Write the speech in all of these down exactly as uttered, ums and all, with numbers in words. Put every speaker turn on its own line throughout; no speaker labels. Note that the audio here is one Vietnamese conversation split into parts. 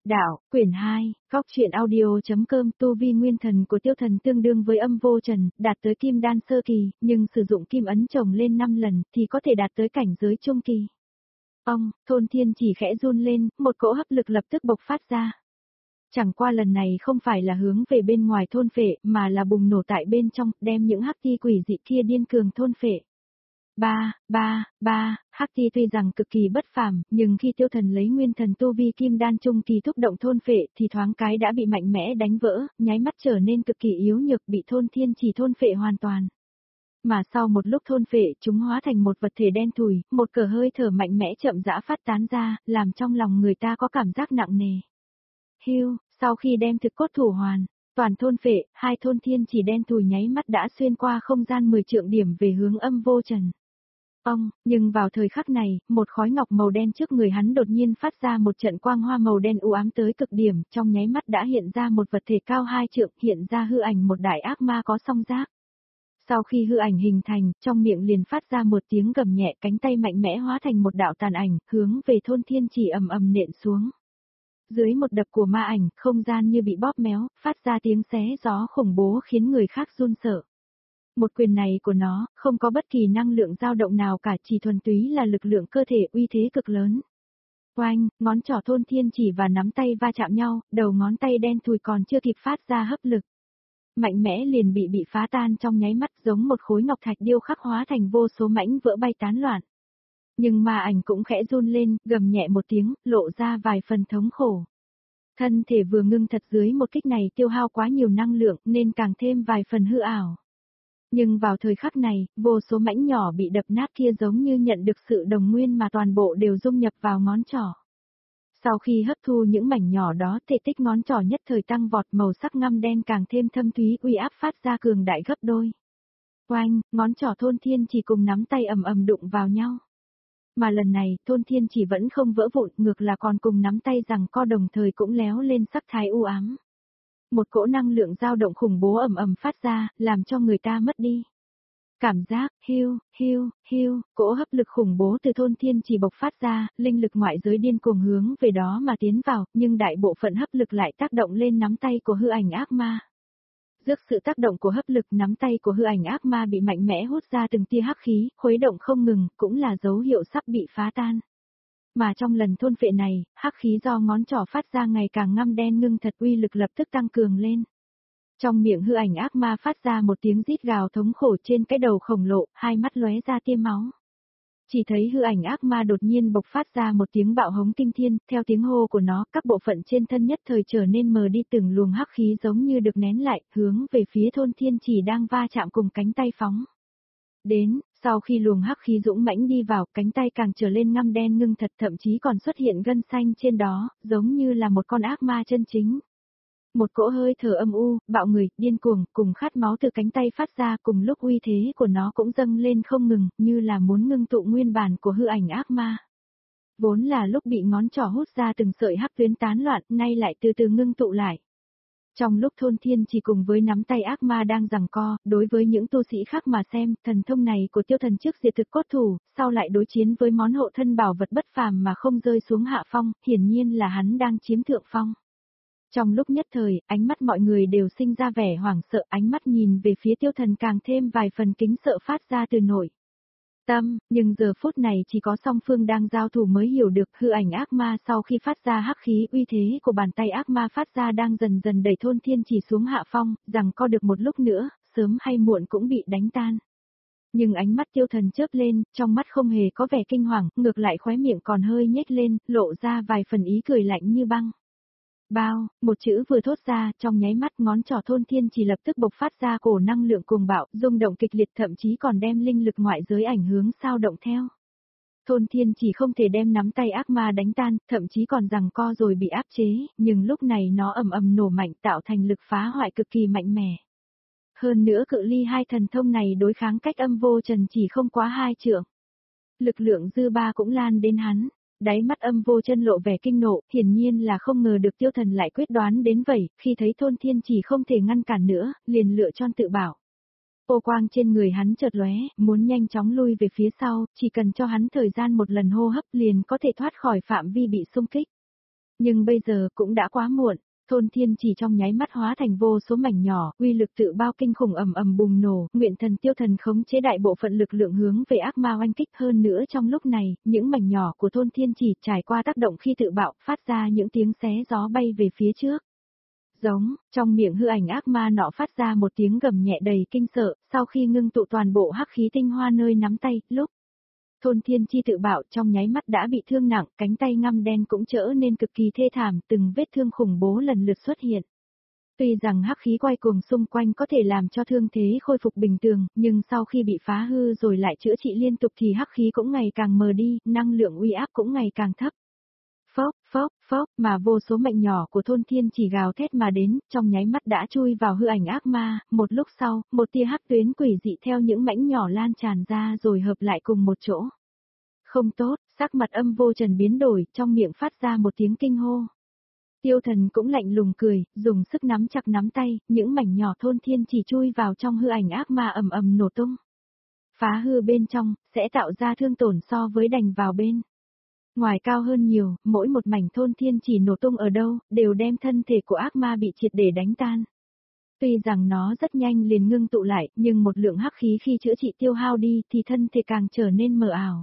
Đạo, quyển hai, góc truyện audio.com. Tu vi nguyên thần của tiêu thần tương đương với âm vô trần, đạt tới kim đan sơ kỳ, nhưng sử dụng kim ấn chồng lên năm lần thì có thể đạt tới cảnh giới trung kỳ. Ông, thôn thiên chỉ khẽ run lên, một cỗ hấp lực lập tức bộc phát ra. Chẳng qua lần này không phải là hướng về bên ngoài thôn phệ, mà là bùng nổ tại bên trong, đem những hắc ti quỷ dị kia điên cường thôn phệ. Ba, ba, ba, hắc ti tuy rằng cực kỳ bất phàm, nhưng khi tiêu thần lấy nguyên thần tu vi kim đan trung kỳ thúc động thôn phệ thì thoáng cái đã bị mạnh mẽ đánh vỡ, nháy mắt trở nên cực kỳ yếu nhược, bị thôn thiên chỉ thôn phệ hoàn toàn. Mà sau một lúc thôn phệ, chúng hóa thành một vật thể đen thùi, một cờ hơi thở mạnh mẽ chậm rãi phát tán ra, làm trong lòng người ta có cảm giác nặng nề. Hưu, sau khi đem thực cốt thủ hoàn, toàn thôn phệ, hai thôn thiên chỉ đen thùi nháy mắt đã xuyên qua không gian mười trượng điểm về hướng âm vô trần. Ông, nhưng vào thời khắc này, một khói ngọc màu đen trước người hắn đột nhiên phát ra một trận quang hoa màu đen u ám tới cực điểm, trong nháy mắt đã hiện ra một vật thể cao hai trượng, hiện ra hư ảnh một đại ác ma có song giác. Sau khi hư ảnh hình thành, trong miệng liền phát ra một tiếng gầm nhẹ, cánh tay mạnh mẽ hóa thành một đạo tàn ảnh, hướng về thôn thiên chỉ ầm ầm nện xuống. Dưới một đập của ma ảnh, không gian như bị bóp méo, phát ra tiếng xé gió khủng bố khiến người khác run sợ. Một quyền này của nó, không có bất kỳ năng lượng dao động nào cả, chỉ thuần túy là lực lượng cơ thể uy thế cực lớn. Oanh, ngón trỏ thôn thiên chỉ và nắm tay va chạm nhau, đầu ngón tay đen thùi còn chưa kịp phát ra hấp lực. Mạnh mẽ liền bị bị phá tan trong nháy mắt, giống một khối ngọc thạch điêu khắc hóa thành vô số mảnh vỡ bay tán loạn. Nhưng ma ảnh cũng khẽ run lên, gầm nhẹ một tiếng, lộ ra vài phần thống khổ. Thân thể vừa ngưng thật dưới một kích này tiêu hao quá nhiều năng lượng nên càng thêm vài phần hư ảo. Nhưng vào thời khắc này, vô số mảnh nhỏ bị đập nát kia giống như nhận được sự đồng nguyên mà toàn bộ đều dung nhập vào ngón trỏ. Sau khi hấp thu những mảnh nhỏ đó, thể tích ngón trỏ nhất thời tăng vọt, màu sắc ngăm đen càng thêm thâm thúy, uy áp phát ra cường đại gấp đôi. Oanh, ngón trỏ thôn thiên chỉ cùng nắm tay ầm ầm đụng vào nhau. Mà lần này, thôn thiên chỉ vẫn không vỡ vụn, ngược là còn cùng nắm tay rằng co đồng thời cũng léo lên sắc thái u ám. Một cỗ năng lượng dao động khủng bố ầm ầm phát ra, làm cho người ta mất đi cảm giác. Hiu, hiu, hiu, cỗ hấp lực khủng bố từ thôn thiên chỉ bộc phát ra, linh lực ngoại giới điên cuồng hướng về đó mà tiến vào, nhưng đại bộ phận hấp lực lại tác động lên nắm tay của hư ảnh ác ma. Dưới sự tác động của hấp lực, nắm tay của hư ảnh ác ma bị mạnh mẽ hút ra từng tia hắc khí, khuấy động không ngừng, cũng là dấu hiệu sắp bị phá tan. Mà trong lần thôn phệ này, hắc khí do ngón trỏ phát ra ngày càng ngăm đen ngưng thật, uy lực lập tức tăng cường lên. Trong miệng hư ảnh ác ma phát ra một tiếng rít gào thống khổ, trên cái đầu khổng lồ, hai mắt lóe ra tia máu. Chỉ thấy hư ảnh ác ma đột nhiên bộc phát ra một tiếng bạo hống kinh thiên, theo tiếng hô của nó, các bộ phận trên thân nhất thời trở nên mờ đi, từng luồng hắc khí giống như được nén lại, hướng về phía thôn thiên chỉ đang va chạm cùng cánh tay phóng đến. Sau khi luồng hắc khí dũng mãnh đi vào, cánh tay càng trở lên ngăm đen ngưng thật, thậm chí còn xuất hiện gân xanh trên đó, giống như là một con ác ma chân chính. Một cỗ hơi thở âm u, bạo người, điên cuồng, cùng khát máu từ cánh tay phát ra, cùng lúc uy thế của nó cũng dâng lên không ngừng, như là muốn ngưng tụ nguyên bản của hư ảnh ác ma. Vốn là lúc bị ngón trỏ hút ra từng sợi hắc tuyến tán loạn, nay lại từ từ ngưng tụ lại. Trong lúc thôn thiên chỉ cùng với nắm tay ác ma đang giằng co, đối với những tu sĩ khác mà xem, thần thông này của tiêu thần trước diệt thực cốt thủ, sau lại đối chiến với món hộ thân bảo vật bất phàm mà không rơi xuống hạ phong, hiển nhiên là hắn đang chiếm thượng phong. Trong lúc nhất thời, ánh mắt mọi người đều sinh ra vẻ hoảng sợ, ánh mắt nhìn về phía tiêu thần càng thêm vài phần kính sợ phát ra từ nội tâm, nhưng giờ phút này chỉ có song phương đang giao thủ mới hiểu được hư ảnh ác ma sau khi phát ra hắc khí, uy thế của bàn tay ác ma phát ra đang dần dần đẩy thôn thiên chỉ xuống hạ phong, rằng co được một lúc nữa, sớm hay muộn cũng bị đánh tan. Nhưng ánh mắt tiêu thần chớp lên, trong mắt không hề có vẻ kinh hoàng, ngược lại khóe miệng còn hơi nhếch lên, lộ ra vài phần ý cười lạnh như băng. Bao, một chữ vừa thốt ra, trong nháy mắt ngón trỏ thôn thiên chỉ lập tức bộc phát ra cổ năng lượng cuồng bạo, rung động kịch liệt, thậm chí còn đem linh lực ngoại giới ảnh hưởng sao động theo. Thôn thiên chỉ không thể đem nắm tay ác ma đánh tan, thậm chí còn giằng co rồi bị áp chế, nhưng lúc này nó ầm ầm nổ mạnh tạo thành lực phá hoại cực kỳ mạnh mẽ. Hơn nữa cự ly hai thần thông này đối kháng cách âm vô trần chỉ không quá hai trượng. Lực lượng dư ba cũng lan đến hắn. Đáy mắt âm vô chân lộ vẻ kinh nộ, hiển nhiên là không ngờ được tiêu thần lại quyết đoán đến vậy, khi thấy thôn thiên chỉ không thể ngăn cản nữa, liền lựa chọn tự bảo. Ô quang trên người hắn chợt lóe, muốn nhanh chóng lui về phía sau, chỉ cần cho hắn thời gian một lần hô hấp liền có thể thoát khỏi phạm vi bị xung kích. Nhưng bây giờ cũng đã quá muộn, thôn thiên chỉ trong nháy mắt hóa thành vô số mảnh nhỏ, uy lực tự bao kinh khủng ầm ầm bùng nổ, nguyện thần tiêu thần khống chế đại bộ phận lực lượng hướng về ác ma oanh kích. Hơn nữa trong lúc này, những mảnh nhỏ của thôn thiên chỉ trải qua tác động khi tự bạo, phát ra những tiếng xé gió bay về phía trước. Giống, trong miệng hư ảnh ác ma nọ phát ra một tiếng gầm nhẹ đầy kinh sợ, sau khi ngưng tụ toàn bộ hắc khí tinh hoa nơi nắm tay, lúc thôn thiên chi tự bạo trong nháy mắt đã bị thương nặng, cánh tay ngăm đen cũng trở nên cực kỳ thê thảm, từng vết thương khủng bố lần lượt xuất hiện. Tuy rằng hắc khí quay cuồng xung quanh có thể làm cho thương thế khôi phục bình thường, nhưng sau khi bị phá hư rồi lại chữa trị liên tục thì hắc khí cũng ngày càng mờ đi, năng lượng uy áp cũng ngày càng thấp. Phốc, phốc, phốc, mà vô số mệnh nhỏ của thôn thiên chỉ gào thét mà đến, trong nháy mắt đã chui vào hư ảnh ác ma, một lúc sau, một tia hắc tuyến quỷ dị theo những mảnh nhỏ lan tràn ra rồi hợp lại cùng một chỗ. Không tốt, sắc mặt Âm Vô Trần biến đổi, trong miệng phát ra một tiếng kinh hô. Tiêu Thần cũng lạnh lùng cười, dùng sức nắm chặt nắm tay, những mảnh nhỏ thôn thiên chỉ chui vào trong hư ảnh ác ma ầm ầm nổ tung. Phá hư bên trong, sẽ tạo ra thương tổn so với đành vào bên ngoài cao hơn nhiều, mỗi một mảnh thôn thiên chỉ nổ tung ở đâu, đều đem thân thể của ác ma bị triệt để đánh tan. Tuy rằng nó rất nhanh liền ngưng tụ lại, nhưng một lượng hắc khí khi chữa trị tiêu hao đi thì thân thể càng trở nên mờ ảo.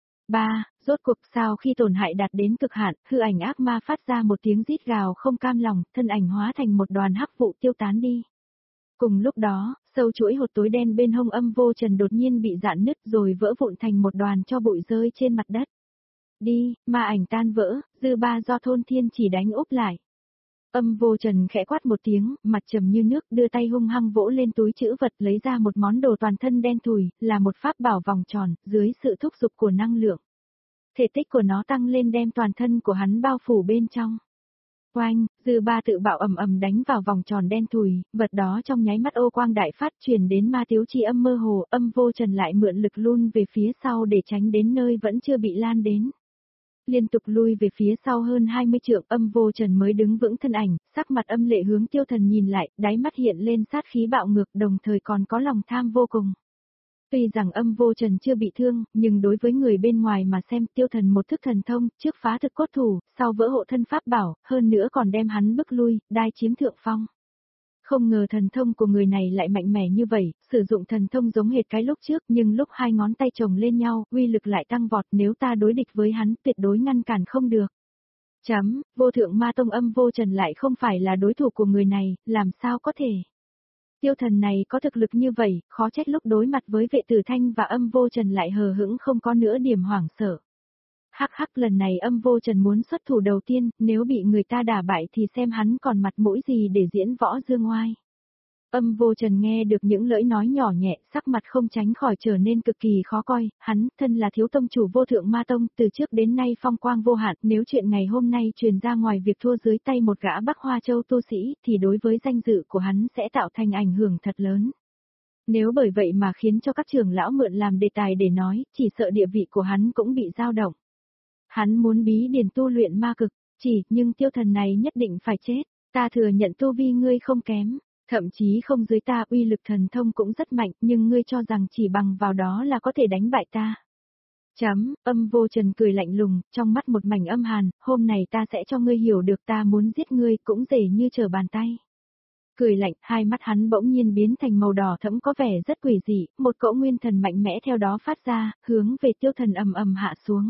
ba. Rốt cuộc sau khi tổn hại đạt đến cực hạn, hư ảnh ác ma phát ra một tiếng rít gào không cam lòng, thân ảnh hóa thành một đoàn hắc vụ tiêu tán đi. Cùng lúc đó, sâu chuỗi hột tối đen bên hông Âm Vô Trần đột nhiên bị rạn nứt rồi vỡ vụn thành một đoàn cho bụi rơi trên mặt đất. Đi, ma ảnh tan vỡ, dư ba do thôn thiên chỉ đánh úp lại. Âm Vô Trần khẽ quát một tiếng, mặt trầm như nước, đưa tay hung hăng vỗ lên túi trữ vật lấy ra một món đồ toàn thân đen thùi, là một pháp bảo vòng tròn, dưới sự thúc giục của năng lượng. Thể tích của nó tăng lên đem toàn thân của hắn bao phủ bên trong. Oanh, dư ba tự bạo ầm ầm đánh vào vòng tròn đen thùi, vật đó trong nháy mắt ô quang đại phát truyền đến ma tiếu chi âm mơ hồ, Âm Vô Trần lại mượn lực luôn về phía sau để tránh đến nơi vẫn chưa bị lan đến. Liên tục lui về phía sau hơn hai mươi trượng, Âm Vô Trần mới đứng vững thân ảnh, sắc mặt âm lệ hướng Tiêu Thần nhìn lại, đáy mắt hiện lên sát khí bạo ngược đồng thời còn có lòng tham vô cùng. Tuy rằng Âm Vô Trần chưa bị thương, nhưng đối với người bên ngoài mà xem Tiêu Thần một thức thần thông, trước phá thực cốt thủ, sau vỡ hộ thân pháp bảo, hơn nữa còn đem hắn bức lui, đai chiếm thượng phong. Không ngờ thần thông của người này lại mạnh mẽ như vậy, sử dụng thần thông giống hệt cái lúc trước nhưng lúc hai ngón tay chồng lên nhau, uy lực lại tăng vọt, nếu ta đối địch với hắn tuyệt đối ngăn cản không được. Chấm, vô thượng ma tông Âm Vô Trần lại không phải là đối thủ của người này, làm sao có thể. Tiêu Thần này có thực lực như vậy, khó trách lúc đối mặt với vệ tử thanh và Âm Vô Trần lại hờ hững không có nữa điểm hoảng sợ. Hắc hắc, lần này Âm Vô Trần muốn xuất thủ đầu tiên, nếu bị người ta đả bại thì xem hắn còn mặt mũi gì để diễn võ dương oai. Âm Vô Trần nghe được những lời nói nhỏ nhẹ, sắc mặt không tránh khỏi trở nên cực kỳ khó coi, hắn, thân là thiếu tông chủ vô thượng ma tông, từ trước đến nay phong quang vô hạn, nếu chuyện ngày hôm nay truyền ra ngoài việc thua dưới tay một gã Bắc Hoa Châu tu sĩ, thì đối với danh dự của hắn sẽ tạo thành ảnh hưởng thật lớn. Nếu bởi vậy mà khiến cho các trưởng lão mượn làm đề tài để nói, chỉ sợ địa vị của hắn cũng bị dao động. Hắn muốn bí điển tu luyện ma cực, chỉ, nhưng Tiêu Thần này nhất định phải chết, ta thừa nhận tu vi ngươi không kém. Thậm chí không dưới ta, uy lực thần thông cũng rất mạnh, nhưng ngươi cho rằng chỉ bằng vào đó là có thể đánh bại ta. Chấm, Âm Vô Trần cười lạnh lùng, trong mắt một mảnh âm hàn, hôm này ta sẽ cho ngươi hiểu được ta muốn giết ngươi cũng dễ như trở bàn tay. Cười lạnh, hai mắt hắn bỗng nhiên biến thành màu đỏ thẫm có vẻ rất quỷ dị, một cỗ nguyên thần mạnh mẽ theo đó phát ra, hướng về Tiêu Thần ầm ầm hạ xuống.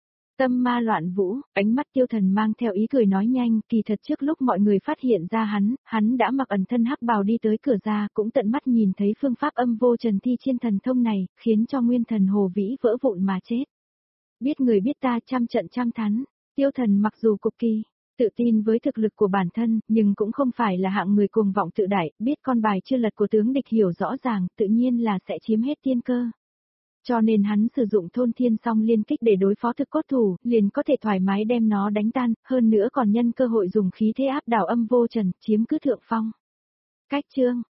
Tâm ma loạn vũ, ánh mắt Tiêu Thần mang theo ý cười nói nhanh, kỳ thật trước lúc mọi người phát hiện ra hắn, hắn đã mặc ẩn thân hắc bào đi tới cửa ra, cũng tận mắt nhìn thấy phương pháp Âm Vô Trần thi trên thần thông này, khiến cho nguyên thần Hồ Vĩ vỡ vụn mà chết. Biết người biết ta trăm trận trăm thắng, Tiêu Thần mặc dù cực kỳ tự tin với thực lực của bản thân, nhưng cũng không phải là hạng người cuồng vọng tự đại, biết con bài chưa lật của tướng địch hiểu rõ ràng, tự nhiên là sẽ chiếm hết tiên cơ. Cho nên hắn sử dụng thôn thiên song liên kích để đối phó thực cốt thủ, liền có thể thoải mái đem nó đánh tan, hơn nữa còn nhân cơ hội dùng khí thế áp đảo Âm Vô Trần, chiếm cứ thượng phong. Cách chương